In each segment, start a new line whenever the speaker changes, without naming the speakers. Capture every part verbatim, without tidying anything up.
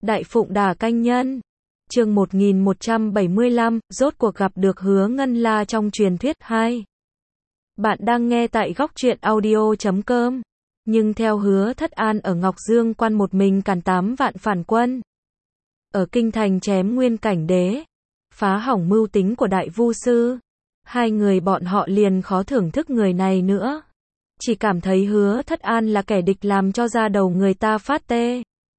Đại Phụng Đà Canh Nhân. Chương một nghìn một trăm bảy mươi lăm, rốt cuộc gặp được Hứa Ngân La trong truyền thuyết hai. Bạn đang nghe tại góc truyện audio chấm com. Nhưng theo Hứa Thất An ở Ngọc Dương Quan một mình càn tám vạn phản quân. Ở kinh thành chém Nguyên Cảnh Đế, phá hỏng mưu tính của Đại Vu Sư. Hai người bọn họ liền khó thưởng thức người này nữa. Chỉ cảm thấy Hứa Thất An là kẻ địch làm cho da đầu người ta phát tê.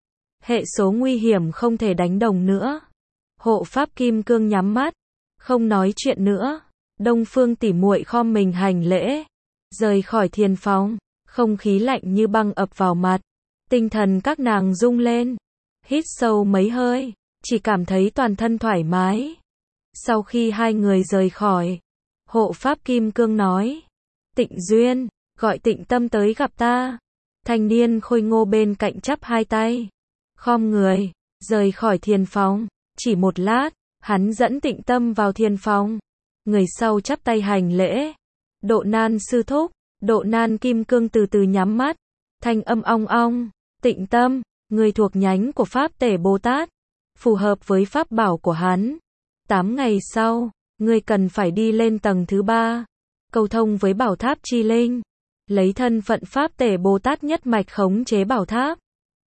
Hệ số nguy hiểm không thể đánh đồng nữa. Hộ pháp kim cương nhắm mắt, không nói chuyện nữa. Đông Phương tỷ muội khom mình hành lễ, rời khỏi thiền phòng, không khí lạnh như băng ập vào mặt. Tinh thần các nàng rung lên, hít sâu mấy hơi, chỉ cảm thấy toàn thân thoải mái. Sau khi hai người rời khỏi, hộ pháp kim cương nói: Tịnh Duyên, gọi Tịnh Tâm tới gặp ta. Thanh niên khôi ngô bên cạnh chắp hai tay, khom người, rời khỏi thiền phòng. Chỉ một lát, hắn dẫn Tịnh Tâm vào thiền phòng. Người sau chắp tay hành lễ. Độ Nan sư thúc. Độ Nan kim cương từ từ nhắm mắt, thanh âm ong ong: Tịnh Tâm, người thuộc nhánh của Pháp Tể Bồ Tát, phù hợp với pháp bảo của hắn. Tám ngày sau, ngươi cần phải đi lên tầng thứ ba, cầu thông với bảo tháp chi linh, lấy thân phận Pháp Tể Bồ Tát nhất mạch khống chế bảo tháp.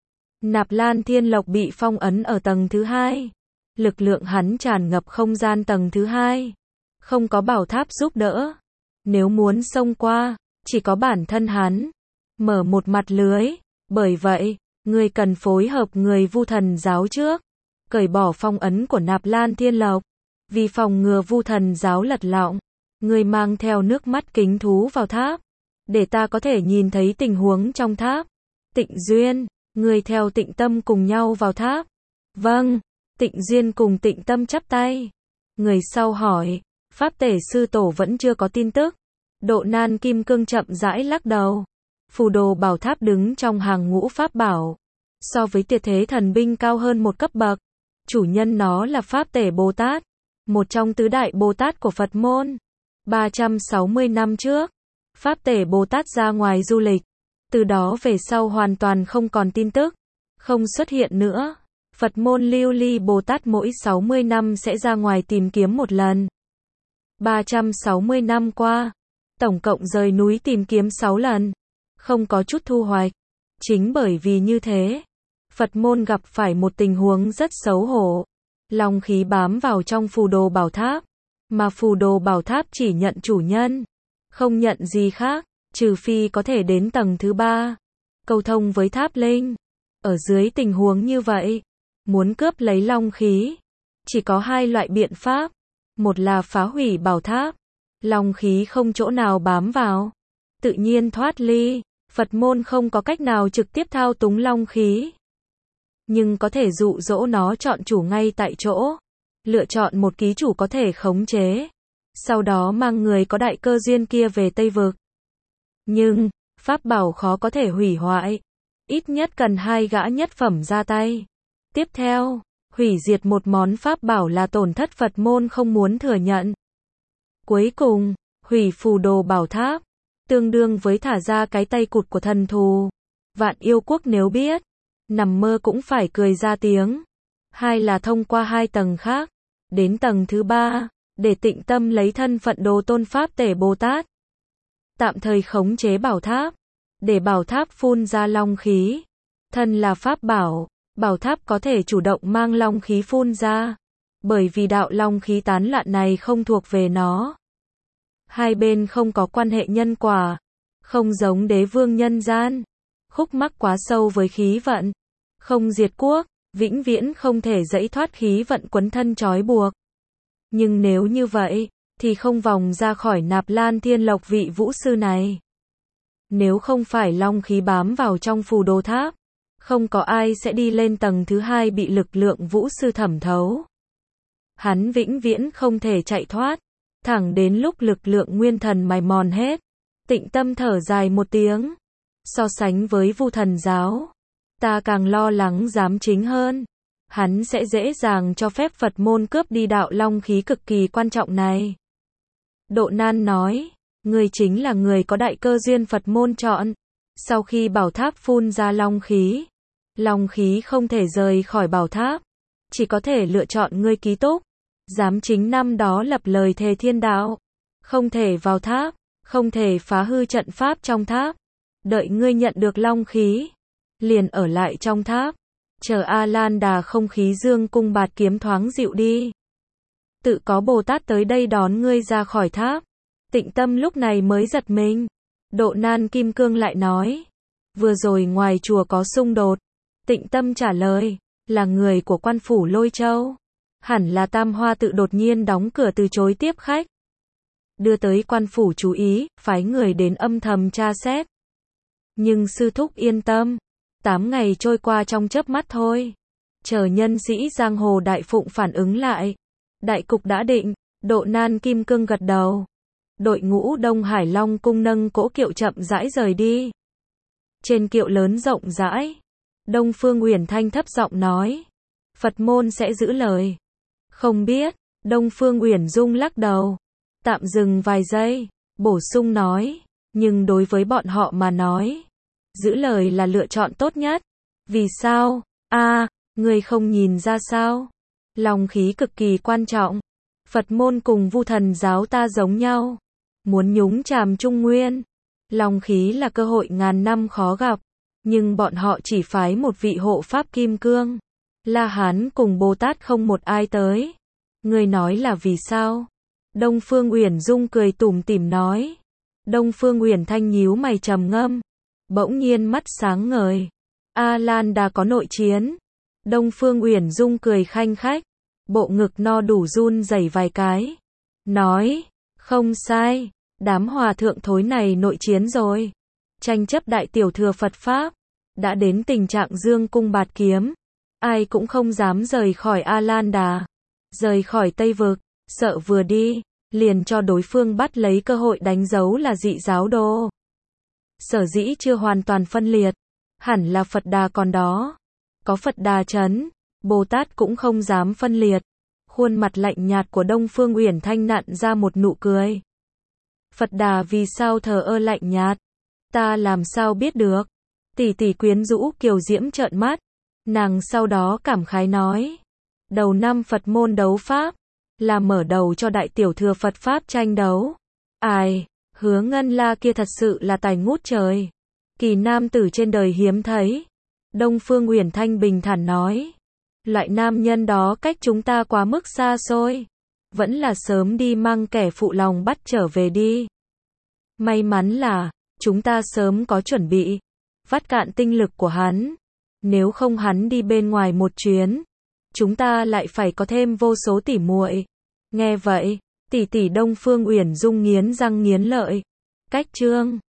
Nạp Lan Thiên Lộc bị phong ấn ở tầng thứ hai, lực lượng hắn tràn ngập không gian tầng thứ hai, không có bảo tháp giúp đỡ. Nếu muốn xông qua, chỉ có bản thân hắn mở một mặt lưới. Bởi vậy, ngươi cần phối hợp người Vu Thần giáo trước, cởi bỏ phong ấn của Nạp Lan Thiên Lộc. Vì phòng ngừa Vu Thần giáo lật lọng, ngươi mang theo nước mắt kính thú vào tháp, để ta có thể nhìn thấy tình huống trong tháp. Tịnh Duyên, ngươi theo Tịnh Tâm cùng nhau vào tháp. Vâng. Tịnh Duyên cùng Tịnh Tâm chắp tay. Người sau hỏi: Pháp Tể sư tổ vẫn chưa có tin tức. Độ Nan kim cương chậm rãi lắc đầu. Phù đồ bảo tháp đứng trong hàng ngũ pháp bảo, so với Tuyệt Thế Thần Binh cao hơn một cấp bậc. Chủ nhân nó là Pháp Tể Bồ Tát, một trong tứ đại Bồ Tát của Phật môn. ba trăm sáu mươi năm trước, Pháp Tể Bồ Tát ra ngoài du lịch, từ đó về sau hoàn toàn không còn tin tức, không xuất hiện nữa. Phật môn Lưu Ly Bồ Tát mỗi sáu mươi năm sẽ ra ngoài tìm kiếm một lần. ba trăm sáu mươi năm qua, tổng cộng rời núi tìm kiếm sáu lần, không có chút thu hoạch. Chính bởi vì như thế, Phật môn gặp phải một tình huống rất xấu hổ. Long khí bám vào trong phù đồ bảo tháp, mà phù đồ bảo tháp chỉ nhận chủ nhân, không nhận gì khác, trừ phi có thể đến tầng thứ ba, cầu thông với tháp linh. Ở dưới tình huống như vậy, muốn cướp lấy long khí, chỉ có hai loại biện pháp. Một là phá hủy bảo tháp, long khí không chỗ nào bám vào, tự nhiên thoát ly. Phật môn không có cách nào trực tiếp thao túng long khí, nhưng có thể dụ dỗ nó chọn chủ ngay tại chỗ, lựa chọn một ký chủ có thể khống chế, sau đó mang người có đại cơ duyên kia về Tây Vực. Nhưng, pháp bảo khó có thể hủy hoại, ít nhất cần hai gã nhất phẩm ra tay. Tiếp theo, hủy diệt một món pháp bảo là tổn thất Phật môn không muốn thừa nhận. Cuối cùng, hủy phù đồ bảo tháp, tương đương với thả ra cái tay cụt của thần thù. Vạn yêu quốc nếu biết, nằm mơ cũng phải cười ra tiếng. Hai là thông qua hai tầng khác, đến tầng thứ ba, để Tịnh Tâm lấy thân phận Đồ Tôn Pháp Tể Bồ Tát, tạm thời khống chế bảo tháp, để bảo tháp phun ra long khí. Thân là pháp bảo, bảo tháp có thể chủ động mang long khí phun ra, bởi vì đạo long khí tán loạn này không thuộc về nó. Hai bên không có quan hệ nhân quả, không giống đế vương nhân gian, khúc mắc quá sâu với khí vận, không diệt quốc, vĩnh viễn không thể dẫy thoát khí vận quấn thân trói buộc. Nhưng nếu như vậy, thì không vòng ra khỏi Nạp Lan Thiên Lộc vị vũ sư này. Nếu không phải long khí bám vào trong phù đồ tháp, không có ai sẽ đi lên tầng thứ hai bị lực lượng vũ sư thẩm thấu. Hắn vĩnh viễn không thể chạy thoát, thẳng đến lúc lực lượng nguyên thần mài mòn hết. Tịnh Tâm thở dài một tiếng. So sánh với Vu Thần giáo, ta càng lo lắng giám chính hơn. Hắn sẽ dễ dàng cho phép Phật môn cướp đi đạo long khí cực kỳ quan trọng này. Độ Nan nói: Người chính là người có đại cơ duyên Phật môn chọn. Sau khi bảo tháp phun ra long khí, Long khí không thể rời khỏi bảo tháp, chỉ có thể lựa chọn ngươi ký túc. Giám chính năm đó lập lời thề thiên đạo, không thể vào tháp, không thể phá hư trận pháp trong tháp. Đợi ngươi nhận được long khí, liền ở lại trong tháp, chờ A Lan Đà không khí dương cung bạt kiếm thoáng dịu đi. Tự có Bồ Tát tới đây đón ngươi ra khỏi tháp. Tịnh Tâm lúc này mới giật mình. Độ Nan Kim Cương lại nói, vừa rồi ngoài chùa có xung đột. Tịnh Tâm trả lời, là người của quan phủ Lôi Châu. Hẳn là Tam Hoa tự đột nhiên đóng cửa từ chối tiếp khách. Đưa tới quan phủ chú ý, phái người đến âm thầm tra xét. Nhưng sư thúc yên tâm, tám ngày trôi qua trong chớp mắt thôi. Chờ nhân sĩ giang hồ đại phụng phản ứng lại. Đại cục đã định, Độ Nan Kim Cương gật đầu. Đội ngũ Đông Hải Long cung nâng cỗ kiệu chậm rãi rời đi. Trên kiệu lớn rộng rãi, Đông Phương Uyển Thanh thấp giọng nói, Phật môn sẽ giữ lời. Không biết, Đông Phương Uyển Dung lắc đầu, tạm dừng vài giây, bổ sung nói, nhưng đối với bọn họ mà nói, giữ lời là lựa chọn tốt nhất. Vì sao? A, à, người không nhìn ra sao? Long khí cực kỳ quan trọng. Phật môn cùng Vu Thần giáo ta giống nhau, muốn nhúng chàm Trung Nguyên. Long khí là cơ hội ngàn năm khó gặp, nhưng bọn họ chỉ phái một vị hộ pháp kim cương. La Hán cùng Bồ Tát không một ai tới. Người nói là vì sao? Đông Phương Uyển Dung cười tủm tỉm nói. Đông Phương Uyển Thanh nhíu mày trầm ngâm, bỗng nhiên mắt sáng ngời. A Lan Đà có nội chiến. Đông Phương Uyển Dung cười khanh khách, bộ ngực no đủ run rẩy vài cái, nói, không sai, đám hòa thượng thối này nội chiến rồi. Tranh chấp đại tiểu thừa Phật Pháp, đã đến tình trạng dương cung bạt kiếm. Ai cũng không dám rời khỏi A Lan Đà, rời khỏi Tây Vực, sợ vừa đi, liền cho đối phương bắt lấy cơ hội đánh dấu là dị giáo đồ. Sở dĩ chưa hoàn toàn phân liệt, hẳn là Phật Đà còn đó. Có Phật Đà trấn, Bồ Tát cũng không dám phân liệt. Khuôn mặt lạnh nhạt của Đông Phương Uyển Thanh nặn ra một nụ cười. Phật Đà vì sao thờ ơ lạnh nhạt? Ta làm sao biết được? Tỷ tỷ quyến rũ kiều diễm trợn mắt. Nàng sau đó cảm khái nói. Đầu năm Phật môn đấu Pháp, là mở đầu cho đại tiểu thừa Phật Pháp tranh đấu. Ai, Hứa Ngân La kia thật sự là tài ngút trời. Kỳ nam tử trên đời hiếm thấy. Đông Phương Uyển Thanh bình thản nói. Loại nam nhân đó cách chúng ta quá mức xa xôi. Vẫn là sớm đi mang kẻ phụ lòng bắt trở về đi. May mắn là, chúng ta sớm có chuẩn bị. Vắt cạn tinh lực của hắn. Nếu không hắn đi bên ngoài một chuyến, chúng ta lại phải có thêm vô số tỉ muội. Nghe vậy, tỷ tỷ Đông Phương Uyển Dung nghiến răng nghiến lợi. Cách chương